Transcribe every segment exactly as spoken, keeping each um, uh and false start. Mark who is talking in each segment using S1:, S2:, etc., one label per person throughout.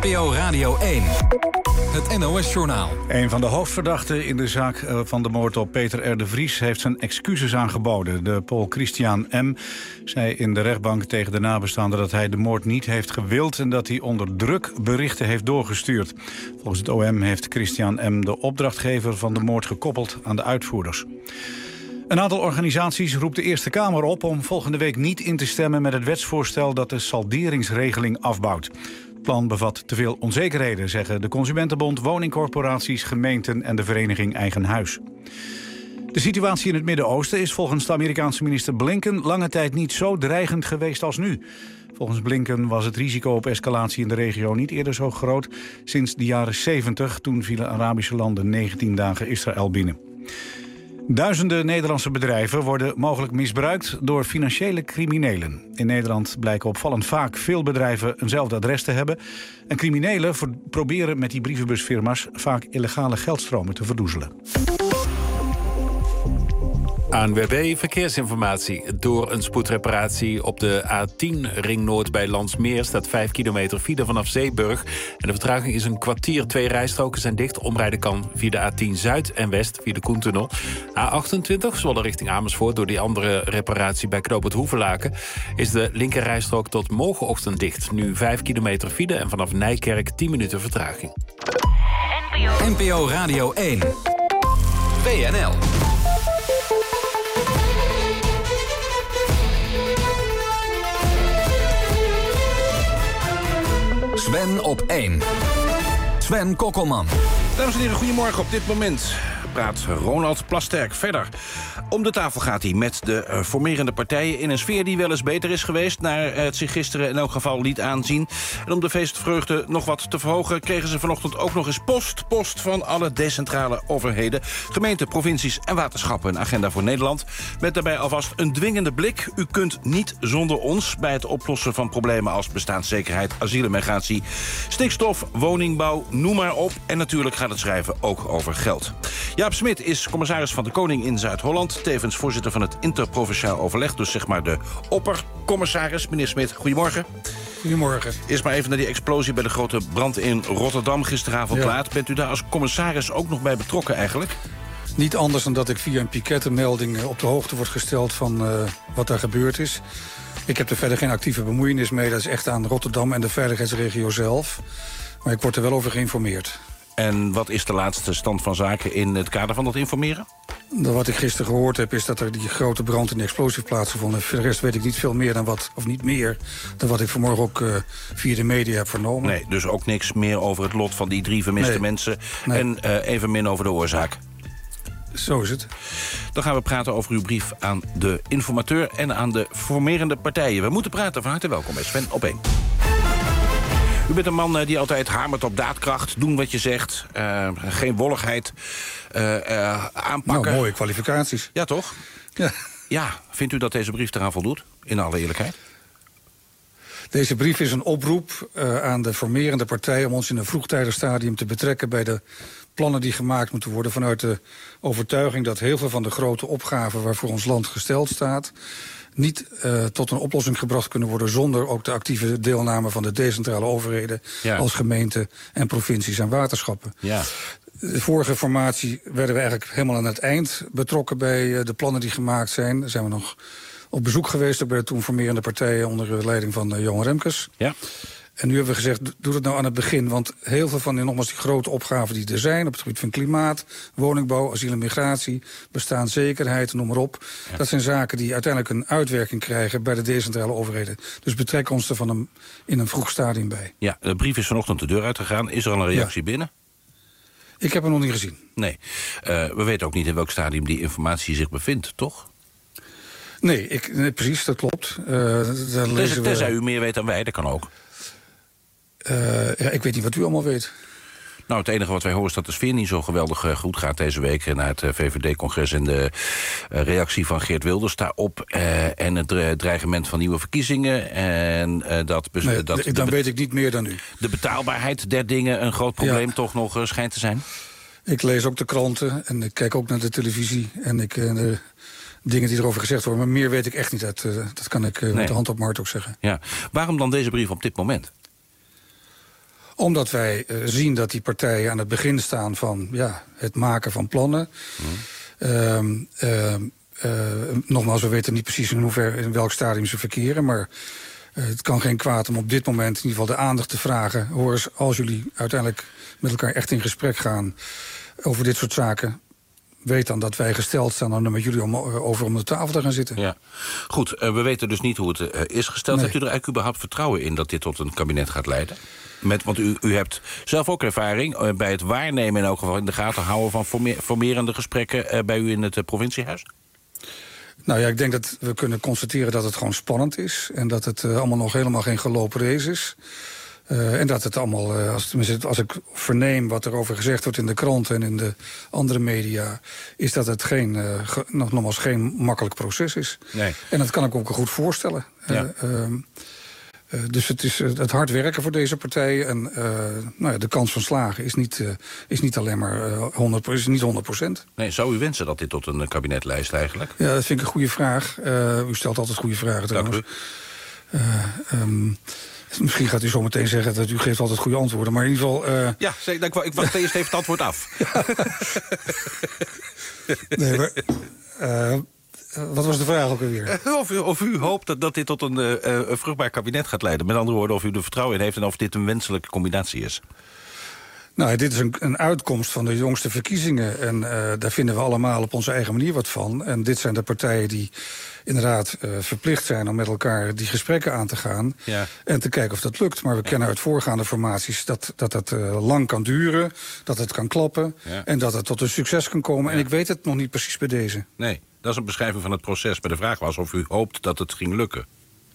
S1: N P O Radio één. Het N O S-journaal.
S2: Een van de hoofdverdachten in de zaak van de moord op Peter R. de Vries heeft zijn excuses aangeboden. De Pool Christian M. zei in de rechtbank tegen de nabestaanden dat hij de moord niet heeft gewild en dat hij onder druk berichten heeft doorgestuurd. Volgens het O M heeft Christian M. de opdrachtgever van de moord gekoppeld aan de uitvoerders. Een aantal organisaties roept de Eerste Kamer op om volgende week niet in te stemmen met het wetsvoorstel dat de salderingsregeling afbouwt. Het plan bevat te veel onzekerheden, zeggen de Consumentenbond, woningcorporaties, gemeenten en de vereniging Eigen Huis. De situatie in het Midden-Oosten is volgens de Amerikaanse minister Blinken lange tijd niet zo dreigend geweest als nu. Volgens Blinken was het risico op escalatie in de regio niet eerder zo groot sinds de jaren zeventig. Toen vielen Arabische landen negentien dagen Israël binnen. Duizenden Nederlandse bedrijven worden mogelijk misbruikt door financiële criminelen. In Nederland blijken opvallend vaak veel bedrijven eenzelfde adres te hebben. En criminelen proberen met die brievenbusfirma's vaak illegale geldstromen te verdoezelen.
S3: A N W B Verkeersinformatie. Door een spoedreparatie op de A tien Ring Noord bij Landsmeer staat vijf kilometer file vanaf Zeeburg. En de vertraging is een kwartier. Twee rijstroken zijn dicht. Omrijden kan via de A tien Zuid en West via de Koentunnel. A achtentwintig, Zwolle richting Amersfoort. Door die andere reparatie bij Knoopend Hoevelaken is de linkerrijstrook tot morgenochtend dicht. Nu vijf kilometer file en vanaf Nijkerk tien minuten vertraging.
S1: N P O Radio één. W N L. Sven op één. Sven Kokkelman.
S4: Dames en heren, goedemorgen. Op dit moment praat Ronald Plasterk verder. Om de tafel gaat hij met de uh, formerende partijen in een sfeer die wel eens beter is geweest, naar uh, het zich gisteren in elk geval liet aanzien. En om de feestvreugde nog wat te verhogen kregen ze vanochtend ook nog eens post. Post van alle decentrale overheden, gemeenten, provincies en waterschappen. Een agenda voor Nederland met daarbij alvast een dwingende blik. U kunt niet zonder ons bij het oplossen van problemen als bestaanszekerheid, asiel en migratie, stikstof, woningbouw, noem maar op. En natuurlijk gaat het schrijven ook over geld. Jaap Smit is commissaris van de Koning in Zuid-Holland, tevens voorzitter van het interprovinciaal overleg, dus zeg maar de oppercommissaris. Meneer Smit, goedemorgen.
S5: Goedemorgen.
S4: Eerst maar even naar die explosie bij de grote brand in Rotterdam gisteravond ja. laat. Bent u daar als commissaris ook nog bij betrokken eigenlijk?
S5: Niet anders dan dat ik via een pikettenmelding op de hoogte word gesteld van uh, wat daar gebeurd is. Ik heb er verder geen actieve bemoeienis mee. Dat is echt aan Rotterdam en de veiligheidsregio zelf. Maar ik word er wel over geïnformeerd.
S4: En wat is de laatste stand van zaken in het kader van dat informeren?
S5: Wat ik gisteren gehoord heb is dat er die grote brand en die explosie heeft plaatsgevonden. Voor de rest weet ik niet veel meer dan wat, of niet meer, dan wat ik vanmorgen ook uh, via de media heb vernomen.
S4: Nee, dus ook niks meer over het lot van die drie vermiste nee. mensen. Nee. En uh, even min over de oorzaak.
S5: Zo is het.
S4: Dan gaan we praten over uw brief aan de informateur en aan de formerende partijen. We moeten praten. Van harte welkom bij Sven op één. U bent een man die altijd hamert op daadkracht, doen wat je zegt, uh, geen wolligheid, uh, uh, aanpakken.
S5: Nou, mooie kwalificaties.
S4: Ja, toch?
S5: Ja.
S4: Ja, vindt u dat deze brief eraan voldoet, in alle eerlijkheid?
S5: Deze brief is een oproep uh, aan de formerende partij om ons in een vroegtijdig stadium te betrekken bij de plannen die gemaakt moeten worden vanuit de overtuiging dat heel veel van de grote opgaven waarvoor ons land gesteld staat niet uh, tot een oplossing gebracht kunnen worden zonder ook de actieve deelname van de decentrale overheden ja. als gemeenten en provincies en waterschappen.
S4: Ja.
S5: De vorige formatie werden we eigenlijk helemaal aan het eind betrokken bij uh, de plannen die gemaakt zijn. Daar zijn we nog op bezoek geweest bij de toen formerende partijen onder de leiding van uh, Johan Remkes.
S4: Ja.
S5: En nu hebben we gezegd, doe het nou aan het begin. Want heel veel van die, nogmaals, die grote opgaven die er zijn op het gebied van klimaat, woningbouw, asiel en migratie, bestaanszekerheid, noem maar op. Ja. Dat zijn zaken die uiteindelijk een uitwerking krijgen bij de decentrale overheden. Dus betrek ons er van een, in een vroeg stadium bij.
S4: Ja, de brief is vanochtend de deur uitgegaan. Is er al een reactie ja. binnen?
S5: Ik heb hem nog niet gezien.
S4: Nee. Uh, we weten ook niet in welk stadium die informatie zich bevindt, toch?
S5: Nee, ik, nee precies, dat klopt. Uh, daar
S4: lezen we... Tenzij u meer weet dan wij, dat kan ook.
S5: Uh, ja, ik weet niet wat u allemaal weet.
S4: Nou, het enige wat wij horen is dat de sfeer niet zo geweldig uh, goed gaat deze week na het uh, V V D-congres en de uh, reactie van Geert Wilders daarop uh, en het uh, dreigement van nieuwe verkiezingen. En uh, dat,
S5: nee,
S4: dat
S5: dan de, weet ik niet meer dan u.
S4: De betaalbaarheid der dingen een groot probleem ja. toch nog uh, schijnt te zijn?
S5: Ik lees ook de kranten en ik kijk ook naar de televisie en ik... Uh, de, dingen die erover gezegd worden, maar meer weet ik echt niet. Dat, uh, dat kan ik uh, nee. met de hand op Mart ook zeggen.
S4: Ja. Waarom dan deze brief op dit moment?
S5: Omdat wij uh, zien dat die partijen aan het begin staan van ja, het maken van plannen. Mm. Um, uh, uh, nogmaals, we weten niet precies in hoever, in welk stadium ze verkeren, maar uh, het kan geen kwaad om op dit moment in ieder geval de aandacht te vragen. Hoor eens, als jullie uiteindelijk met elkaar echt in gesprek gaan over dit soort zaken, weet dan dat wij gesteld staan om er met jullie om, over om de tafel te gaan zitten.
S4: Ja. Goed, uh, we weten dus niet hoe het uh, is gesteld. Nee. Hebt u er eigenlijk überhaupt vertrouwen in dat dit tot een kabinet gaat leiden? Met, want u, u hebt zelf ook ervaring uh, bij het waarnemen, in elk geval in de gaten houden van former, formerende gesprekken uh, bij u in het uh, provinciehuis?
S5: Nou ja, ik denk dat we kunnen constateren dat het gewoon spannend is en dat het uh, allemaal nog helemaal geen gelopen race is. Uh, en dat het allemaal, uh, als, tenminste, als ik verneem wat er over gezegd wordt in de krant en in de andere media, is dat het geen, uh, ge, nog, nogmaals geen makkelijk proces is.
S4: Nee.
S5: En dat kan ik ook goed voorstellen.
S4: Ja.
S5: Uh, uh, uh, dus het is uh, het hard werken voor deze partijen. En uh, nou ja, de kans van slagen is niet, uh, is niet alleen maar uh, honderd, is niet honderd procent.
S4: Nee, zou u wensen dat dit tot een kabinet leidt eigenlijk?
S5: Ja, dat vind ik een goede vraag. Uh, u stelt altijd goede vragen trouwens.
S4: Dank u.
S5: Uh, um, Misschien gaat u zo meteen zeggen dat u geeft altijd goede antwoorden. Maar in ieder geval... Uh...
S4: Ja, ik, ik wacht eerst even het antwoord af.
S5: nee, maar... Uh, wat was de vraag ook alweer?
S4: Uh, of, u, of u hoopt dat, dat dit tot een, uh, een vruchtbaar kabinet gaat leiden. Met andere woorden, of u er vertrouwen in heeft en of dit een wenselijke combinatie is.
S5: Nou, dit is een, een uitkomst van de jongste verkiezingen. En uh, daar vinden we allemaal op onze eigen manier wat van. En dit zijn de partijen die inderdaad uh, verplicht zijn om met elkaar die gesprekken aan te gaan. Ja. En te kijken of dat lukt. Maar we ja. kennen uit voorgaande formaties dat dat het uh, lang kan duren. Dat het kan klappen. Ja. En dat het tot een succes kan komen. Ja. En ik weet het nog niet precies bij deze.
S4: Nee, dat is een beschrijving van het proces. Maar de vraag was of u hoopt dat het ging lukken.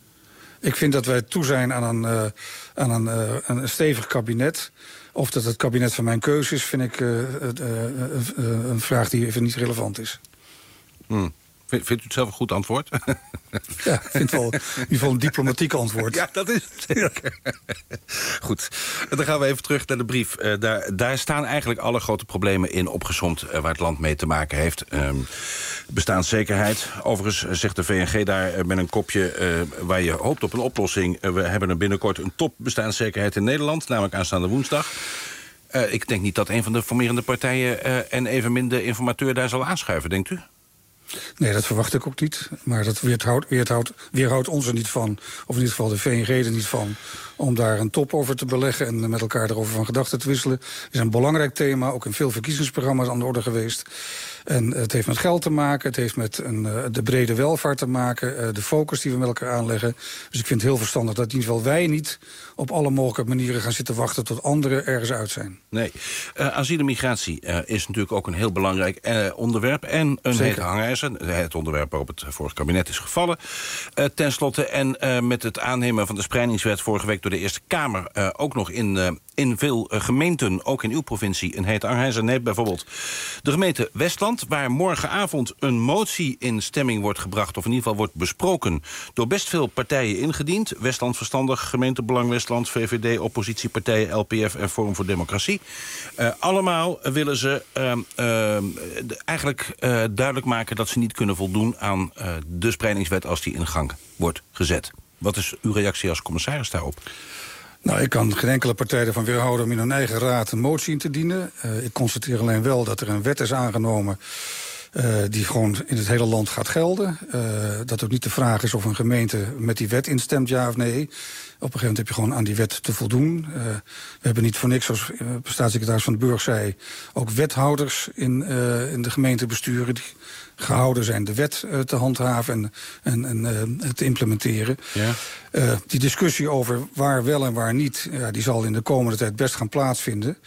S5: Ik vind dat wij toe zijn aan een, uh, aan een, uh, een stevig kabinet. Of dat het kabinet van mijn keuze is, vind ik uh, uh, uh, uh, een vraag die even niet relevant is.
S4: Hmm. Vindt u het zelf een goed antwoord?
S5: Ja, ik vind het wel in ieder geval een diplomatiek antwoord.
S4: Ja, dat is het zeker. Ja. Goed, dan gaan we even terug naar de brief. Uh, daar, daar staan eigenlijk alle grote problemen in opgesomd uh, waar het land mee te maken heeft. Um, bestaanszekerheid. Overigens zegt de V N G daar uh, met een kopje uh, waar je hoopt op een oplossing. Uh, we hebben er binnenkort een top bestaanszekerheid in Nederland, namelijk aanstaande woensdag. Uh, ik denk niet dat een van de formerende partijen uh, en evenmin de informateur daar zal aanschuiven, denkt u?
S5: Nee, dat verwacht ik ook niet. Maar dat weerhoudt, weerhoudt, weerhoudt ons er niet van, of in ieder geval de V N G er niet van, om daar een top over te beleggen en met elkaar erover van gedachten te wisselen. Het is een belangrijk thema, ook in veel verkiezingsprogramma's aan de orde geweest. En het heeft met geld te maken, het heeft met een, uh, de brede welvaart te maken, uh, de focus die we met elkaar aanleggen. Dus ik vind het heel verstandig dat in ieder geval wij niet op alle mogelijke manieren gaan zitten wachten tot anderen ergens uit zijn. Nee,
S4: uh, asiel en migratie uh, is natuurlijk ook een heel belangrijk uh, onderwerp en een hete hangijzer. Het onderwerp waarop het vorige kabinet is gevallen. Uh, ten slotte, en uh, met het aannemen van de spreidingswet vorige week door de Eerste Kamer, uh, ook nog in, uh, in veel uh, gemeenten, ook in uw provincie, een hete hangijzer. Neemt bijvoorbeeld de gemeente Westland, waar morgenavond een motie in stemming wordt gebracht, of in ieder geval wordt besproken, door best veel partijen ingediend. Westland Verstandig, Gemeentebelang Westland, V V D, oppositiepartijen, L P F en Forum voor Democratie. Uh, allemaal willen ze uh, uh, de, eigenlijk uh, duidelijk maken dat ze niet kunnen voldoen aan uh, de spreidingswet als die in gang wordt gezet. Wat is uw reactie als commissaris daarop?
S5: Nou, ik kan geen enkele partij ervan weerhouden om in hun eigen raad een motie in te dienen. Uh, ik constateer alleen wel dat er een wet is aangenomen Uh, die gewoon in het hele land gaat gelden. Uh, dat ook niet de vraag is of een gemeente met die wet instemt, ja of nee. Op een gegeven moment heb je gewoon aan die wet te voldoen. Uh, we hebben niet voor niks, zoals uh, staatssecretaris Van den Burg zei, ook wethouders in, uh, in de gemeentebesturen die gehouden zijn de wet uh, te handhaven en, en, en uh, te implementeren. Ja. Uh, die discussie over waar wel en waar niet, ja, die zal in de komende tijd best gaan plaatsvinden.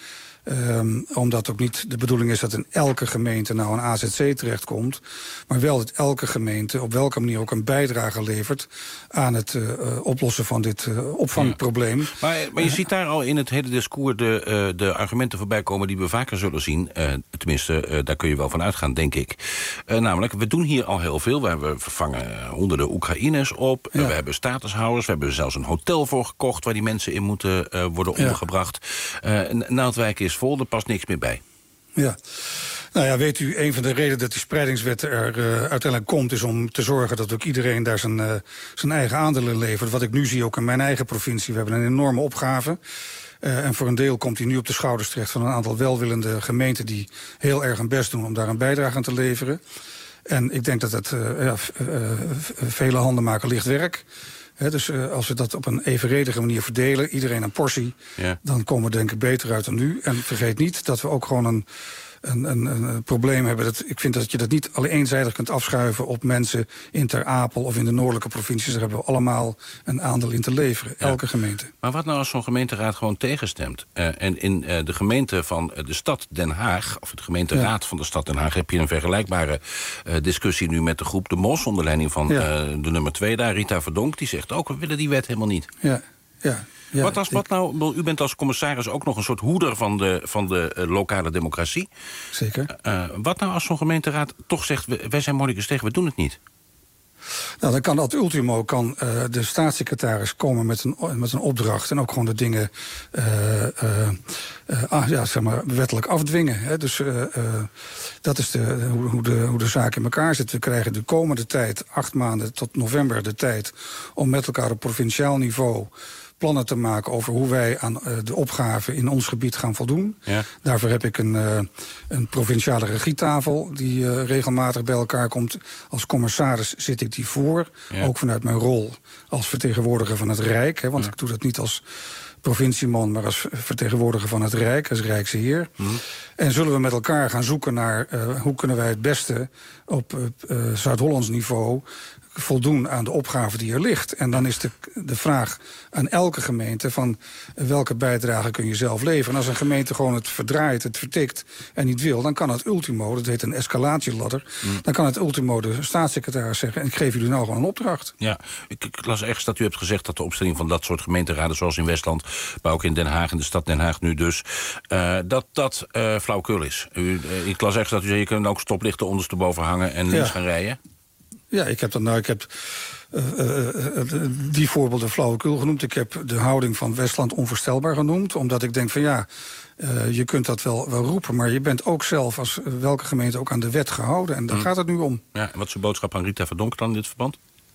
S5: Um, omdat ook niet de bedoeling is dat in elke gemeente nou een A Z C terechtkomt, maar wel dat elke gemeente op welke manier ook een bijdrage levert aan het uh, oplossen van dit uh, opvangprobleem. Ja.
S4: Maar, maar je uh, ziet daar al in het hele discours de, uh, de argumenten voorbij komen die we vaker zullen zien. Uh, tenminste, uh, daar kun je wel van uitgaan, denk ik. Uh, namelijk, we doen hier al heel veel. We hebben vervangen honderden Oekraïners op. Ja. We hebben statushouders. We hebben er zelfs een hotel voor gekocht waar die mensen in moeten uh, worden ja. ondergebracht. Uh, Naaldwijk is vol, er past niks meer bij.
S5: Ja. Nou ja, weet u, een van de redenen dat die spreidingswet er uh, uiteindelijk komt, is om te zorgen dat ook iedereen daar zijn, uh, zijn eigen aandelen levert. Wat ik nu zie ook in mijn eigen provincie. We hebben een enorme opgave. Uh, en voor een deel komt hij nu op de schouders terecht van een aantal welwillende gemeenten die heel erg hun best doen om daar een bijdrage aan te leveren. En ik denk dat het uh, ja, uh, vele handen maken licht werk. He, dus uh, als we dat op een evenredige manier verdelen, iedereen een portie, ja. dan komen we denk ik beter uit dan nu. En vergeet niet dat we ook gewoon een, een, een, een probleem hebben. Dat, ik vind dat je dat niet alleen eenzijdig kunt afschuiven op mensen in Ter Apel of in de noordelijke provincies. Daar hebben we allemaal een aandeel in te leveren, ja. elke gemeente.
S4: Maar wat nou als zo'n gemeenteraad gewoon tegenstemt? Uh, en in uh, de gemeente van uh, de stad Den Haag, of de gemeenteraad ja. van de stad Den Haag, heb je een vergelijkbare uh, discussie nu met de groep De Mos, onder leiding van ja. uh, de nummer twee daar, Rita Verdonk. Die zegt ook, we willen die wet helemaal niet.
S5: Ja, ja. Ja,
S4: wat, als, wat nou, u bent als commissaris ook nog een soort hoeder van de, van de uh, lokale democratie.
S5: Zeker.
S4: Uh, wat nou als zo'n gemeenteraad toch zegt, wij zijn moeilijk tegen, we doen het niet?
S5: Nou, dan kan ad ultimo kan, uh, de staatssecretaris komen met een, met een opdracht en ook gewoon de dingen uh, uh, uh, ah, ja, zeg maar, wettelijk afdwingen. Hè. Dus uh, uh, dat is de, hoe, hoe, de, hoe de zaak in elkaar zit. We krijgen de komende tijd, acht maanden tot november, de tijd om met elkaar op provinciaal niveau plannen te maken over hoe wij aan uh, de opgaven in ons gebied gaan voldoen. Ja. Daarvoor heb ik een, uh, een provinciale regietafel die uh, regelmatig bij elkaar komt. Als commissaris zit ik die voor, ja. ook vanuit mijn rol als vertegenwoordiger van het Rijk. Hè, want ja. ik doe dat niet als provincieman, maar als vertegenwoordiger van het Rijk, als Rijksheer. Mm. En zullen we met elkaar gaan zoeken naar uh, hoe kunnen wij het beste op uh, uh, Zuid-Hollands niveau voldoen aan de opgave die er ligt. En dan is de, de vraag aan elke gemeente van welke bijdrage kun je zelf leveren. En als een gemeente gewoon het verdraait, het vertikt en niet wil, dan kan het ultimo, dat heet een escalatieladder, mm. dan kan het ultimo de staatssecretaris zeggen, en ik geef jullie nou gewoon een opdracht.
S4: Ja, ik, ik las ergens dat u hebt gezegd dat de opstelling van dat soort gemeenteraden, zoals in Westland, maar ook in Den Haag, in de stad Den Haag nu dus, uh, dat dat uh, flauwekul is. U, uh, ik las ergens dat u zei, je kunt ook stoplichten ondersteboven hangen en links ja. gaan rijden.
S5: Ja, ik heb dat nou, ik heb uh, uh, uh, die voorbeelden flauwekul genoemd. Ik heb de houding van Westland onvoorstelbaar genoemd. Omdat ik denk van ja, uh, je kunt dat wel, wel roepen. Maar je bent ook zelf als uh, welke gemeente ook aan de wet gehouden. En daar mm. gaat het nu om.
S4: Ja, en wat is uw boodschap aan Rita Verdonk dan in dit verband?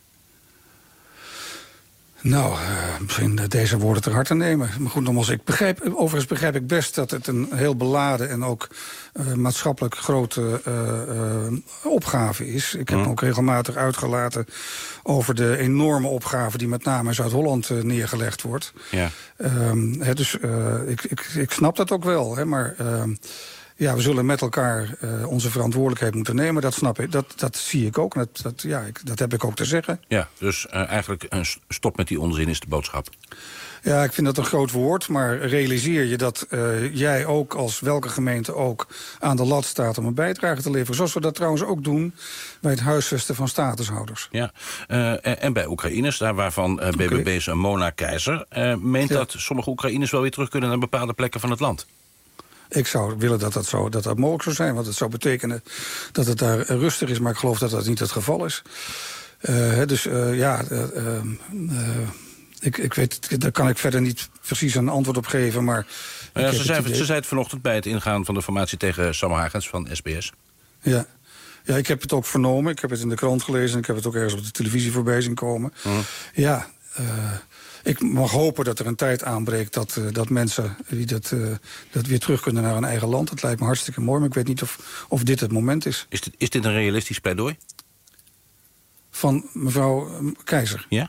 S5: Nou, uh, misschien deze woorden ter harte nemen. Maar goed, nogmaals, ik begrijp, overigens begrijp ik best dat het een heel beladen en ook uh, maatschappelijk grote uh, uh, opgave is. Ik heb mm. me ook regelmatig uitgelaten over de enorme opgave die met name in Zuid-Holland uh, neergelegd wordt. Ja. Um, he, dus uh, ik, ik, ik snap dat ook wel, hè, maar Uh, ja, we zullen met elkaar uh, onze verantwoordelijkheid moeten nemen. Dat snap ik, dat, dat zie ik ook. En dat, dat, ja, ik, dat heb ik ook te zeggen.
S4: Ja, dus uh, eigenlijk uh, stop met die onzin is de boodschap.
S5: Ja, ik vind dat een groot woord, maar realiseer je dat uh, jij ook als welke gemeente ook aan de lat staat om een bijdrage te leveren. Zoals we dat trouwens ook doen bij het huisvesten van statushouders.
S4: Ja, uh, en bij Oekraïners, daar waarvan uh, B B B is okay. Mona Keizer, uh, meent ja. dat sommige Oekraïners wel weer terug kunnen naar bepaalde plekken van het land.
S5: Ik zou willen dat dat, zo, dat dat mogelijk zou zijn. Want het zou betekenen dat het daar rustig is. Maar ik geloof dat dat niet het geval is. Uh, dus uh, ja, uh, uh, ik, ik weet, daar kan ik verder niet precies een antwoord op geven. Maar
S4: ja, ze, zei, ze zei het vanochtend bij het ingaan van de formatie tegen Sam Hagens van S B S.
S5: Ja. Ja, ik heb het ook vernomen. Ik heb het in de krant gelezen. Ik heb het ook ergens op de televisie voorbij zien komen. Mm. Ja, uh, ik mag hopen dat er een tijd aanbreekt dat, uh, dat mensen die dat, uh, dat weer terug kunnen naar hun eigen land. Dat lijkt me hartstikke mooi, maar ik weet niet of, of dit het moment is.
S4: Is dit, is dit een realistisch pleidooi?
S5: Van mevrouw Keizer?
S4: Ja?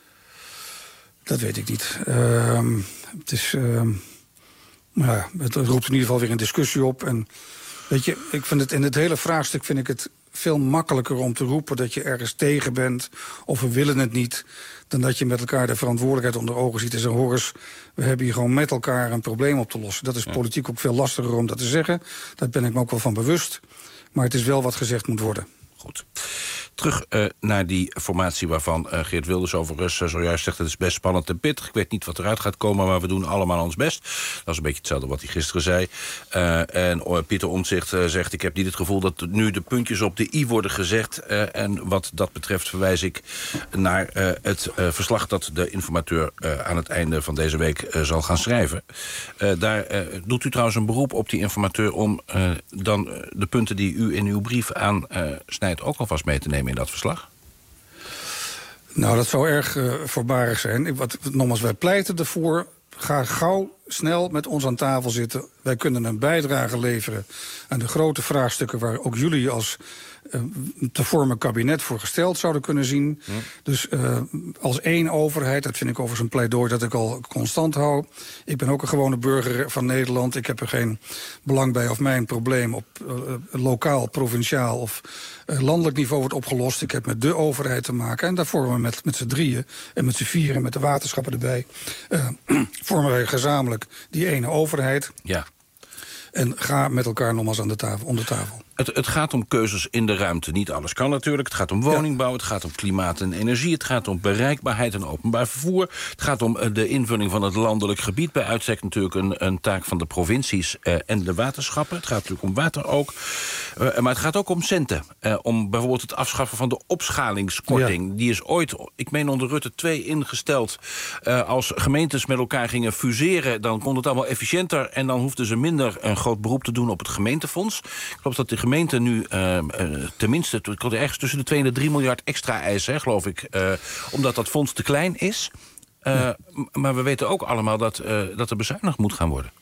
S5: Dat weet ik niet. Uh, het is, uh, nou ja, het roept in ieder geval weer een discussie op. En weet je, ik vind het in het hele vraagstuk vind ik het veel makkelijker om te roepen dat je ergens tegen bent of we willen het niet, dan dat je met elkaar de verantwoordelijkheid onder ogen ziet en zegt, hoor eens, we hebben hier gewoon met elkaar een probleem op te lossen. Dat is ja. politiek ook veel lastiger om dat te zeggen. Daar ben ik me ook wel van bewust. Maar het is wel wat gezegd moet worden.
S4: Goed. Terug uh, naar die formatie waarvan uh, Geert Wilders overigens uh, zojuist zegt, het is best spannend en pittig. Ik weet niet wat eruit gaat komen, maar we doen allemaal ons best. Dat is een beetje hetzelfde wat hij gisteren zei. Uh, en uh, Pieter Omtzigt uh, zegt, ik heb niet het gevoel dat nu de puntjes op de i worden gezegd. Uh, en wat dat betreft verwijs ik naar uh, het uh, verslag dat de informateur uh, aan het einde van deze week uh, zal gaan schrijven. Uh, daar uh, doet u trouwens een beroep op die informateur om uh, dan uh, de punten die u in uw brief aan uh, snijdt ook alvast mee te nemen in dat verslag?
S5: Nou, dat zou erg uh, voorbarig zijn. Wat, nogmaals, wij pleiten ervoor, ga gauw snel met ons aan tafel zitten. Wij kunnen een bijdrage leveren aan de grote vraagstukken waar ook jullie als uh, te vormen kabinet voor gesteld zouden kunnen zien. Hm. Dus uh, als één overheid, dat vind ik overigens een pleidooi dat ik al constant hou. Ik ben ook een gewone burger van Nederland. Ik heb er geen belang bij of mijn probleem op uh, lokaal, provinciaal of uh, landelijk niveau wordt opgelost. Ik heb met de overheid te maken. En daar vormen we met, met z'n drieën en met z'n vieren, met de waterschappen erbij, Uh, vormen wij gezamenlijk die ene overheid.
S4: Ja.
S5: En ga met elkaar nogmaals aan de tafel, om de tafel.
S4: Het, het gaat om keuzes in de ruimte. Niet alles kan natuurlijk. Het gaat om woningbouw, het gaat om klimaat en energie. Het gaat om bereikbaarheid en openbaar vervoer. Het gaat om de invulling van het landelijk gebied. Bij uitstek natuurlijk een, een taak van de provincies uh, en de waterschappen. Het gaat natuurlijk om water ook. Uh, maar het gaat ook om centen. Uh, om bijvoorbeeld het afschaffen van de opschalingskorting. Ja. Die is ooit, ik meen onder Rutte twee, ingesteld. Uh, als gemeentes met elkaar gingen fuseren, dan kon het allemaal efficiënter. En dan hoefden ze minder een groot beroep te doen op het gemeentefonds. Ik geloof dat de gemeente nu uh, uh, tenminste ergens tussen de twee en de drie miljard extra eisen, hè, geloof ik. Uh, omdat dat fonds te klein is. Uh, ja. Maar we weten ook allemaal dat, uh, dat er bezuinigd moet gaan worden.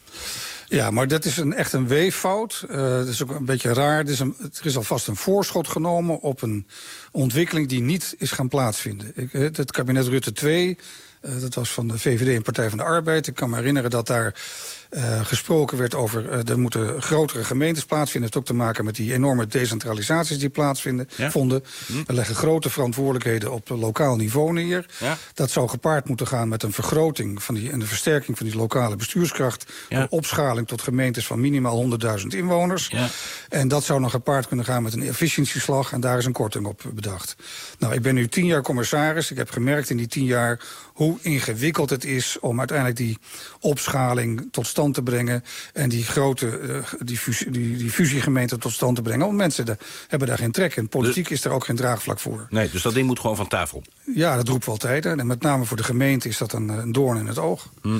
S5: Ja, maar dat is een, echt een weeffout. Uh, dat is ook een beetje raar. Er is, een, er is alvast een voorschot genomen op een ontwikkeling die niet is gaan plaatsvinden. Ik, het kabinet Rutte twee, uh, dat was van de V V D en Partij van de Arbeid. Ik kan me herinneren dat daar Uh, gesproken werd over uh, er moeten grotere gemeentes plaatsvinden. Het heeft ook te maken met die enorme decentralisaties die plaatsvinden. Ja? vonden. Hm. Er leggen grote verantwoordelijkheden op lokaal niveau neer. Ja? Dat zou gepaard moeten gaan met een vergroting van die, en de versterking van die lokale bestuurskracht. Ja? Een opschaling tot gemeentes van minimaal honderdduizend inwoners. Ja? En dat zou dan gepaard kunnen gaan met een efficiëntieslag. En daar is een korting op bedacht. Nou, ik ben nu tien jaar commissaris. Ik heb gemerkt in die tien jaar hoe ingewikkeld het is om uiteindelijk die opschaling tot stand te brengen en die grote uh, die, fusie, die, die fusiegemeente tot stand te brengen. Want mensen de, hebben daar geen trek in. Politiek dus, is daar ook geen draagvlak voor.
S4: Nee, dus dat ding moet gewoon van tafel.
S5: Ja, dat roepen we altijd. En met name voor de gemeente is dat een, een doorn in het oog. Hm.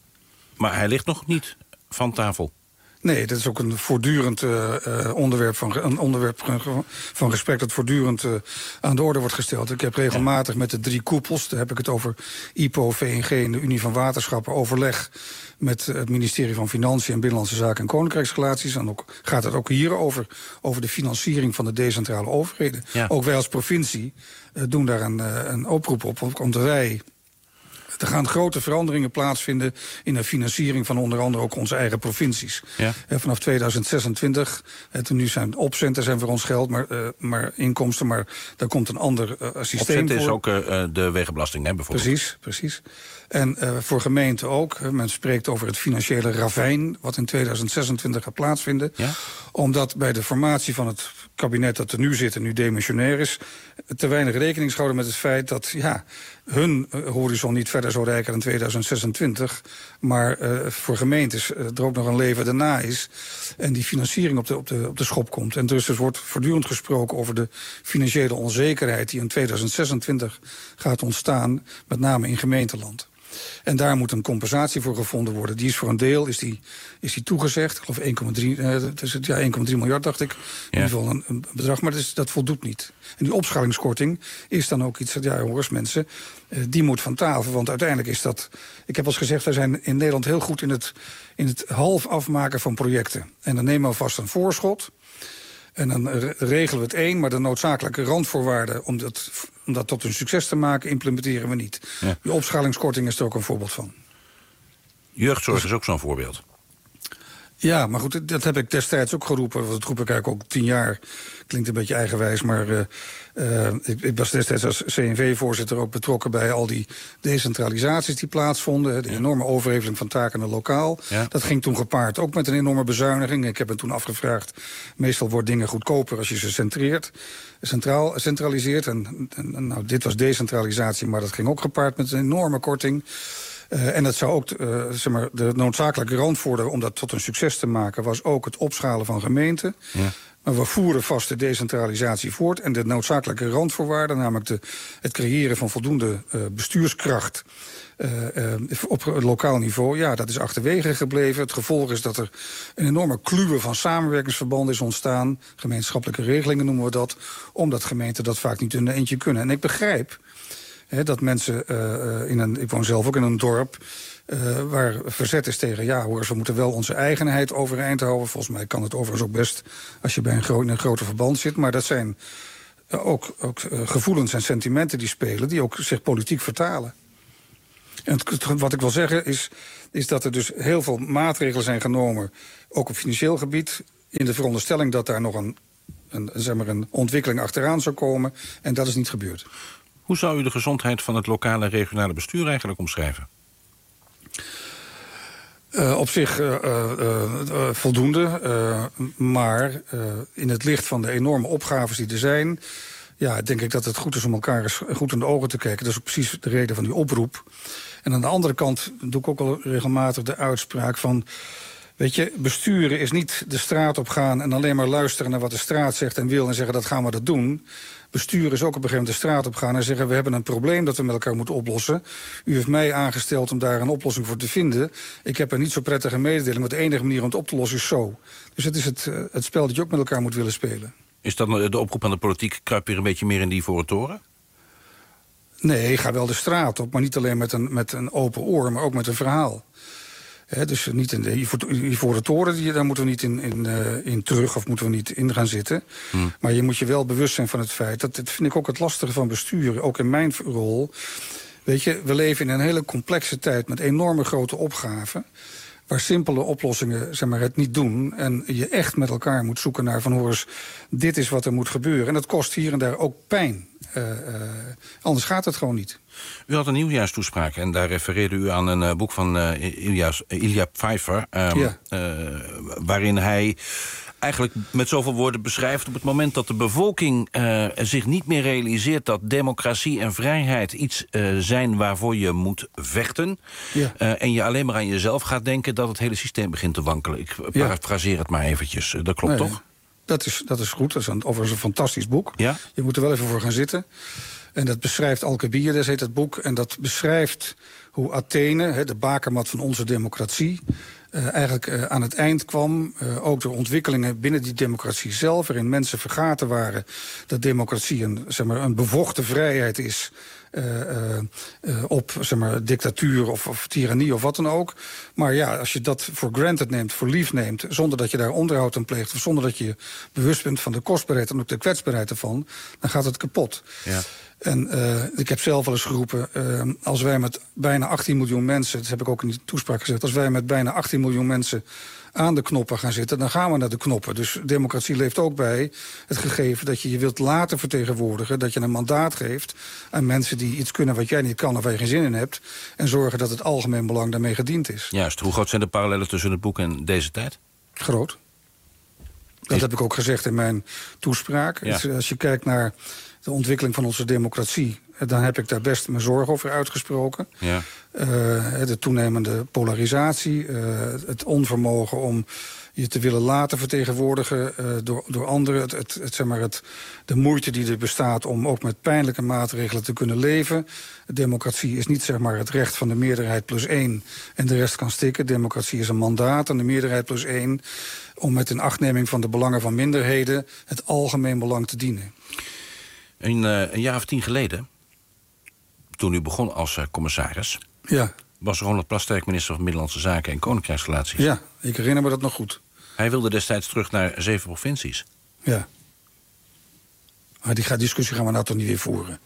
S4: Maar hij ligt nog niet van tafel.
S5: Nee, dat is ook een voortdurend uh, onderwerp, van, een onderwerp van gesprek dat voortdurend uh, aan de orde wordt gesteld. Ik heb regelmatig met de drie koepels, daar heb ik het over I P O, V N G en de Unie van Waterschappen, overleg met het ministerie van Financiën en Binnenlandse Zaken en Koninkrijksrelaties. En ook gaat het ook hier over, over de financiering van de decentrale overheden. Ja. Ook wij als provincie uh, doen daar een, uh, een oproep op, omdat wij Er gaan grote veranderingen plaatsvinden in de financiering van onder andere ook onze eigen provincies. Ja. En vanaf tweeduizend zesentwintig, het, nu zijn opcenten zijn voor ons geld, maar, uh, maar inkomsten, maar daar komt een ander uh, systeem
S4: Opcenten
S5: voor.
S4: Is ook uh, de wegenbelasting, hè, bijvoorbeeld.
S5: Precies, precies. En uh, voor gemeenten ook. Men spreekt over het financiële ravijn, wat in tweeduizend zesentwintig gaat plaatsvinden. Ja? Omdat bij de formatie van het kabinet dat er nu zit en nu demissionair is, te weinig rekening is gehouden met het feit dat ja, hun uh, horizon niet verder zou reiken dan tweeduizend zesentwintig. Maar uh, voor gemeentes uh, er ook nog een leven daarna is. En die financiering op de, op de, op de schop komt. En dus, dus wordt voortdurend gesproken over de financiële onzekerheid die in tweeduizend zesentwintig gaat ontstaan, met name in gemeenteland. En daar moet een compensatie voor gevonden worden. Die is voor een deel is die, is die toegezegd. Ik geloof één komma drie, uh, ja, één komma drie miljard, dacht ik. In ja. ieder geval een, een bedrag, maar dat, is, dat voldoet niet. En die opschalingskorting is dan ook iets dat, ja jongens, mensen, uh, die moet van tafel. Want uiteindelijk is dat, ik heb al eens gezegd, wij zijn in Nederland heel goed in het, in het half afmaken van projecten. En dan nemen we vast een voorschot. En dan regelen we het één, maar de noodzakelijke randvoorwaarden om dat, om dat tot een succes te maken, implementeren we niet. Ja. Die opschalingskorting is er ook een voorbeeld van.
S4: Jeugdzorg is ook zo'n voorbeeld.
S5: Ja, maar goed, dat heb ik destijds ook geroepen. Dat roep ik eigenlijk ook tien jaar. Klinkt een beetje eigenwijs, maar uh, uh, ik, ik was destijds als C N V-voorzitter ook betrokken bij al die decentralisaties die plaatsvonden. De ja. enorme overheveling van taken naar lokaal. Ja. Dat ging toen gepaard ook met een enorme bezuiniging. Ik heb het toen afgevraagd. Meestal worden dingen goedkoper als je ze centreert, centraal, centraliseert. En, en nou, dit was decentralisatie, maar dat ging ook gepaard met een enorme korting. Uh, en dat zou ook, uh, zeg maar, de noodzakelijke randvoorwaarde om dat tot een succes te maken was ook het opschalen van gemeenten. Ja. Maar we voeren vast de decentralisatie voort. En de noodzakelijke randvoorwaarde, namelijk de, het creëren van voldoende uh, bestuurskracht uh, uh, op lokaal niveau, ja, dat is achterwege gebleven. Het gevolg is dat er een enorme kluwe van samenwerkingsverbanden is ontstaan. Gemeenschappelijke regelingen noemen we dat. Omdat gemeenten dat vaak niet in eentje kunnen. En ik begrijp He, dat mensen uh, in een, ik woon zelf ook in een dorp, Uh, waar verzet is tegen, ja hoor, we moeten wel onze eigenheid overeind houden. Volgens mij kan het overigens ook best als je bij een, gro- in een groter verband zit. Maar dat zijn uh, ook, ook uh, gevoelens en sentimenten die spelen, die ook zich politiek vertalen. En het, wat ik wil zeggen is, is dat er dus heel veel maatregelen zijn genomen, ook op financieel gebied, in de veronderstelling dat daar nog een, een, zeg maar een ontwikkeling achteraan zou komen. En dat is niet gebeurd.
S4: Hoe zou u de gezondheid van het lokale en regionale bestuur eigenlijk omschrijven?
S5: Uh, op zich uh, uh, uh, voldoende, uh, maar uh, in het licht van de enorme opgaves die er zijn, ja, denk ik dat het goed is om elkaar eens goed in de ogen te kijken. Dat is ook precies de reden van die oproep. En aan de andere kant doe ik ook al regelmatig de uitspraak van, weet je, besturen is niet de straat op gaan en alleen maar luisteren naar wat de straat zegt en wil en zeggen dat gaan we dat doen. Bestuur is ook op een gegeven moment de straat op gaan en zeggen, we hebben een probleem dat we met elkaar moeten oplossen. U heeft mij aangesteld om daar een oplossing voor te vinden. Ik heb er niet zo prettige mededeling, maar de enige manier om het op te lossen is zo. Dus het is het, het spel dat je ook met elkaar moet willen spelen.
S4: Is dat de oproep aan de politiek, kruip weer een beetje meer in die ivoren toren?
S5: Nee, ga wel de straat op, maar niet alleen met een, met een open oor, maar ook met een verhaal. He, dus niet in de ivoren toren, die, daar moeten we niet in, in, uh, in terug of moeten we niet in gaan zitten. Hmm. Maar je moet je wel bewust zijn van het feit, dat, dat vind ik ook het lastige van besturen, ook in mijn rol. Weet je, we leven in een hele complexe tijd met enorme grote opgaven, waar simpele oplossingen, zeg maar, het niet doen. En je echt met elkaar moet zoeken naar van, hoor eens, dit is wat er moet gebeuren. En dat kost hier en daar ook pijn. Uh, uh, anders gaat het gewoon niet.
S4: U had een nieuwjaarstoespraak en daar refereerde u aan een uh, boek van uh, Ilya, Ilya Pfeiffer. Um, ja. uh, waarin hij eigenlijk met zoveel woorden beschrijft, op het moment dat de bevolking uh, zich niet meer realiseert dat democratie en vrijheid iets uh, zijn waarvoor je moet vechten, ja. uh, en je alleen maar aan jezelf gaat denken, dat het hele systeem begint te wankelen. Ik ja. parafraseer het maar eventjes. Dat klopt nee, toch?
S5: Dat is, dat is goed. Dat is een, overigens een fantastisch boek. Ja? Je moet er wel even voor gaan zitten. En dat beschrijft Alcibiades, heet het boek. En dat beschrijft hoe Athene, he, de bakermat van onze democratie, Uh, eigenlijk uh, aan het eind kwam. Uh, ook door ontwikkelingen binnen die democratie zelf, waarin mensen vergaten waren dat democratie een, zeg maar, een bevochten vrijheid is. Uh, uh, uh, op, zeg maar, dictatuur of, of tirannie of wat dan ook. Maar ja, als je dat voor granted neemt, voor lief neemt, zonder dat je daar onderhoud aan pleegt, of zonder dat je bewust bent van de kostbaarheid en ook de kwetsbaarheid ervan, dan gaat het kapot. Ja. En uh, ik heb zelf wel eens geroepen, uh, als wij met bijna achttien miljoen mensen, dat heb ik ook in die toespraak gezegd, als wij met bijna achttien miljoen mensen aan de knoppen gaan zitten, dan gaan we naar de knoppen. Dus democratie leeft ook bij het gegeven dat je je wilt laten vertegenwoordigen, dat je een mandaat geeft aan mensen die iets kunnen wat jij niet kan of waar je geen zin in hebt, en zorgen dat het algemeen belang daarmee gediend is.
S4: Juist. Hoe groot zijn de parallellen tussen het boek en deze tijd?
S5: Groot. Dat is... heb ik ook gezegd in mijn toespraak. Ja. Dus als je kijkt naar de ontwikkeling van onze democratie, dan heb ik daar best mijn zorg over uitgesproken. Ja. Uh, de toenemende polarisatie, uh, het onvermogen om je te willen laten vertegenwoordigen uh, door, door anderen. Het, het, het, zeg maar het, de moeite die er bestaat om ook met pijnlijke maatregelen te kunnen leven. Democratie is niet, zeg maar, het recht van de meerderheid plus één en de rest kan stikken. Democratie is een mandaat aan de meerderheid plus één om met inachtneming van de belangen van minderheden het algemeen belang te dienen.
S4: Een, uh, een jaar of tien geleden, toen u begon als uh, commissaris,
S5: ja.
S4: was Ronald Plasterk minister van Binnenlandse Zaken en Koninkrijksrelaties.
S5: Ja, ik herinner me dat nog goed.
S4: Hij wilde destijds terug naar zeven provincies.
S5: Ja. Maar die discussie gaan we nou toch niet weer voeren?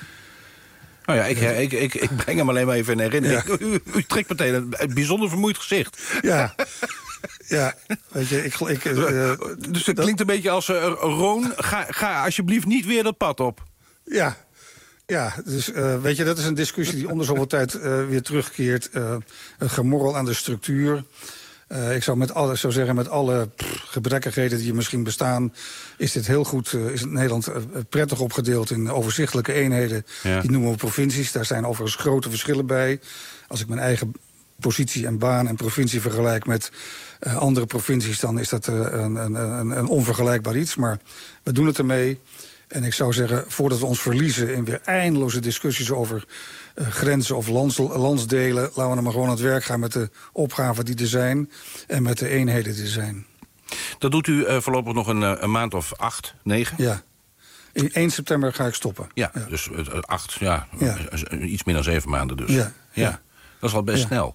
S4: Nou ja, ik, ik, ik, ik breng hem alleen maar even in herinnering. Ja. U, u trekt meteen een, een bijzonder vermoeid gezicht.
S5: Ja. Ja, weet je, ik... ik uh,
S4: dus het dat... klinkt een beetje als uh, Roon, ga, ga alsjeblieft niet weer dat pad op.
S5: Ja, ja, dus uh, weet je, dat is een discussie die om de zoveel tijd uh, weer terugkeert. Uh, het gemorrel aan de structuur. Uh, ik zou met alle, zou zeggen, met alle pff, gebrekkigheden die er misschien bestaan, is dit heel goed, uh, is het Nederland uh, prettig opgedeeld in overzichtelijke eenheden. Ja. Die noemen we provincies. Daar zijn overigens grote verschillen bij. Als ik mijn eigen positie en baan en provincie vergelijk met uh, andere provincies, dan is dat uh, een, een, een, een onvergelijkbaar iets. Maar we doen het ermee. En ik zou zeggen, voordat we ons verliezen in weer eindeloze discussies over uh, grenzen of lands, landsdelen, laten we dan maar gewoon aan het werk gaan met de opgaven die er zijn en met de eenheden die er zijn.
S4: Dat doet u uh, voorlopig nog een, een maand of acht, negen?
S5: Ja. In één september ga ik stoppen.
S4: Ja, ja. dus uh, acht, ja, ja, iets meer dan zeven maanden dus.
S5: Ja,
S4: ja. ja. Dat is al best ja. snel.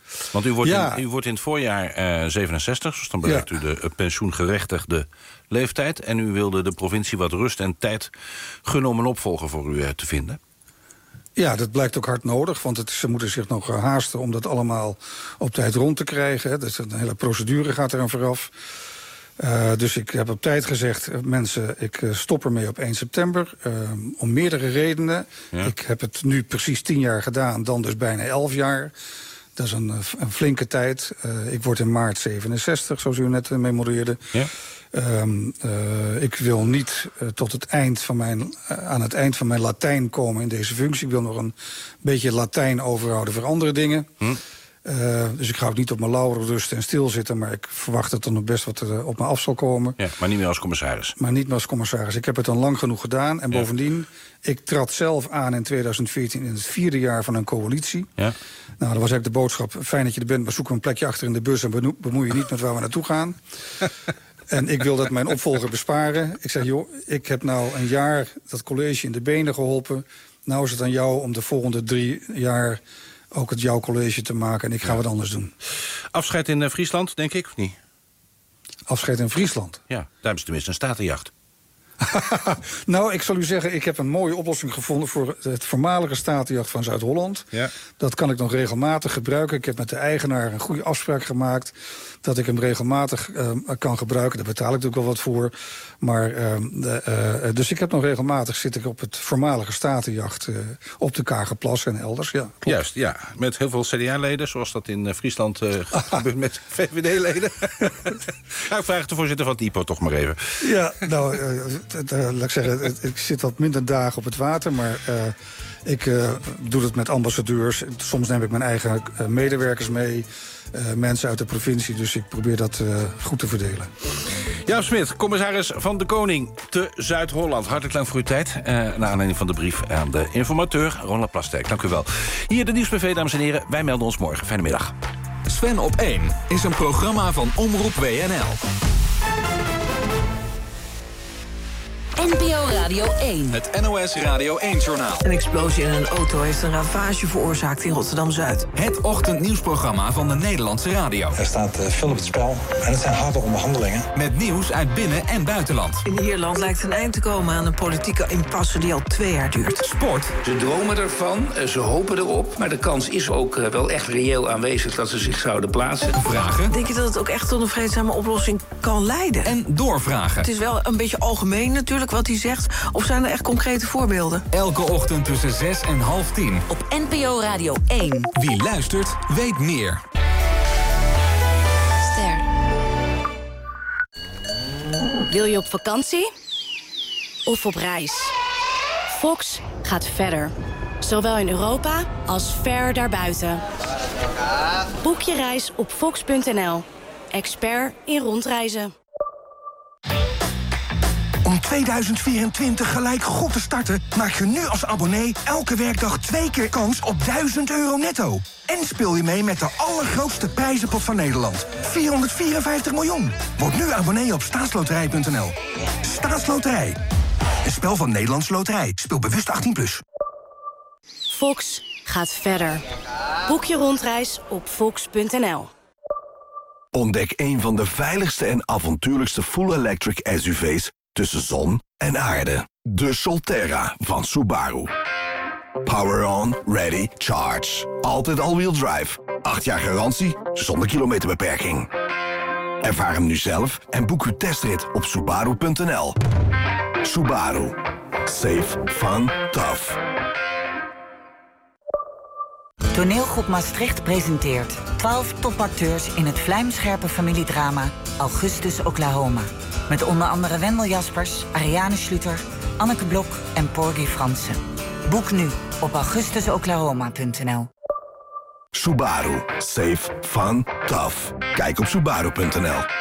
S4: Want u wordt,
S5: Ja.
S4: in, u wordt in het voorjaar uh, zevenenzestig, dus dan bereikt
S5: Ja.
S4: u de uh, pensioengerechtigde leeftijd. En u wilde de provincie wat rust en tijd gunnen om een opvolger voor u uh, te vinden.
S5: Ja, dat blijkt ook hard nodig, want het, ze moeten zich nog haasten om dat allemaal op tijd rond te krijgen. Hè. Dus een hele procedure gaat eraan vooraf. Uh, dus ik heb op tijd gezegd, uh, mensen, ik uh, stop ermee op één september. Uh, om meerdere redenen. Ja. Ik heb het nu precies tien jaar gedaan, dan dus bijna elf jaar. Dat is een, een flinke tijd. Uh, ik word in maart zevenenzestig, zoals u net uh, memoreerde. Ja. Um, uh, ik wil niet uh, tot het eind van mijn, uh, aan het eind van mijn Latijn komen in deze functie. Ik wil nog een beetje Latijn overhouden voor andere dingen. Hm. Uh, dus ik ga ook niet op mijn lauweren rusten en stilzitten, maar ik verwacht dat er nog best wat uh, op me af zal komen.
S4: Ja, maar niet meer als commissaris.
S5: Maar niet meer als commissaris. Ik heb het dan lang genoeg gedaan. En ja. bovendien, ik trad zelf aan in tweeduizend veertien in het vierde jaar van een coalitie. Ja. Nou, dat was eigenlijk de boodschap. Fijn dat je er bent, maar zoek een plekje achter in de bus en bemoei je niet met waar we naartoe gaan. En ik wil dat mijn opvolger besparen. Ik zeg, joh, ik heb nou een jaar dat college in de benen geholpen. Nou is het aan jou om de volgende drie jaar ook het jouw college te maken. En ik ga ja. wat anders doen.
S4: Afscheid in uh, Friesland, denk ik, of niet?
S5: Afscheid in Friesland?
S4: Ja, daar hebben ze tenminste een statenjacht.
S5: Nou, ik zal u zeggen, ik heb een mooie oplossing gevonden voor het voormalige statenjacht van Zuid-Holland. Ja. Dat kan ik nog regelmatig gebruiken. Ik heb met de eigenaar een goede afspraak gemaakt dat ik hem regelmatig uh, kan gebruiken. Daar betaal ik natuurlijk wel wat voor. Maar, uh, de, uh, dus ik heb nog regelmatig zit ik op het voormalige statenjacht uh, op de Kagerplas en elders. Ja, klopt.
S4: Juist, ja. Met heel veel C D A-leden, zoals dat in uh, Friesland uh, gebeurt met V V D-leden. Nou, ik vraag de voorzitter van het I P O toch maar even.
S5: Ja, nou, uh, t- t- laat ik zeggen, ik zit wat minder dagen op het water, maar uh, ik uh, doe het met ambassadeurs. Soms neem ik mijn eigen uh, medewerkers mee, uh, mensen uit de provincie, dus ik probeer dat uh, goed te verdelen.
S4: Jaap Smit, commissaris van de Koning te Zuid-Holland. Hartelijk dank voor uw tijd. Uh, naar aanleiding van de brief aan de informateur Ronald Plasterk. Dank u wel. Hier de Nieuwsbv, dames en heren. Wij melden ons morgen. Fijne middag.
S1: Sven op één is een programma van Omroep W N L.
S6: N P O Radio één.
S1: Het N O S Radio één-journaal.
S7: Een explosie in een auto heeft een ravage veroorzaakt in Rotterdam-Zuid.
S1: Het ochtendnieuwsprogramma van de Nederlandse radio.
S8: Er staat uh, veel op het spel en het zijn harde onderhandelingen.
S1: Met nieuws uit binnen- en buitenland.
S7: In Ierland lijkt een eind te komen aan een politieke impasse die al twee jaar duurt.
S1: Sport.
S9: Ze dromen ervan, ze hopen erop, maar de kans is ook uh, wel echt reëel aanwezig dat ze zich zouden plaatsen.
S1: Vragen.
S7: Denk je dat het ook echt tot een vreedzame oplossing kan leiden?
S1: En doorvragen.
S7: Het is wel een beetje algemeen natuurlijk wat hij zegt. Of zijn er echt concrete voorbeelden?
S1: Elke ochtend tussen zes en half tien.
S6: Op N P O Radio één.
S1: Wie luistert, weet meer.
S6: Ster. Wil je op vakantie? Of op reis? Fox gaat verder. Zowel in Europa als ver daarbuiten. Boek je reis op fox punt n l. Expert in rondreizen.
S10: Om tweeduizend vierentwintig gelijk goed te starten, maak je nu als abonnee elke werkdag twee keer kans op duizend euro netto. En speel je mee met de allergrootste prijzenpot van Nederland. vierhonderdvierenvijftig miljoen. Word nu abonnee op staatsloterij punt n l. Staatsloterij. Een spel van Nederlandse Loterij. Speel bewust achttien plus.
S6: Fox gaat verder. Boek je rondreis op fox punt n l.
S11: Ontdek een van de veiligste en avontuurlijkste full-electric S U V's tussen zon en aarde. De Solterra van Subaru. Power on, ready, charge. Altijd all-wheel drive. acht jaar garantie, zonder kilometerbeperking. Ervaar hem nu zelf en boek uw testrit op subaru punt n l. Subaru. Safe, fun, tough.
S12: Toneelgroep Maastricht presenteert twaalf topacteurs in het vlijmscherpe familiedrama Augustus Oklahoma. Met onder andere Wendel Jaspers, Ariane Schluter, Anneke Blok en Porgy Fransen. Boek nu op augustus oklahoma punt n l.
S11: Subaru. Safe, fun, tough. Kijk op subaru punt n l.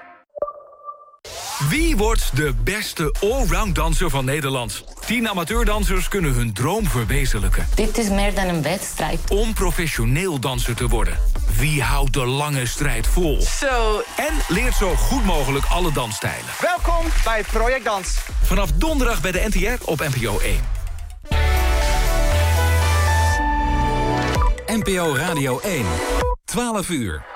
S13: Wie wordt de beste allround danser van Nederland? Tien amateurdansers kunnen hun droom verwezenlijken.
S14: Dit is meer dan een wedstrijd.
S13: Om professioneel danser te worden. Wie houdt de lange strijd vol?
S14: Zo.
S13: En leert zo goed mogelijk alle dansstijlen.
S15: Welkom bij Project Dans.
S13: Vanaf donderdag bij de N T R op N P O één.
S1: N P O Radio één.
S15: twaalf uur.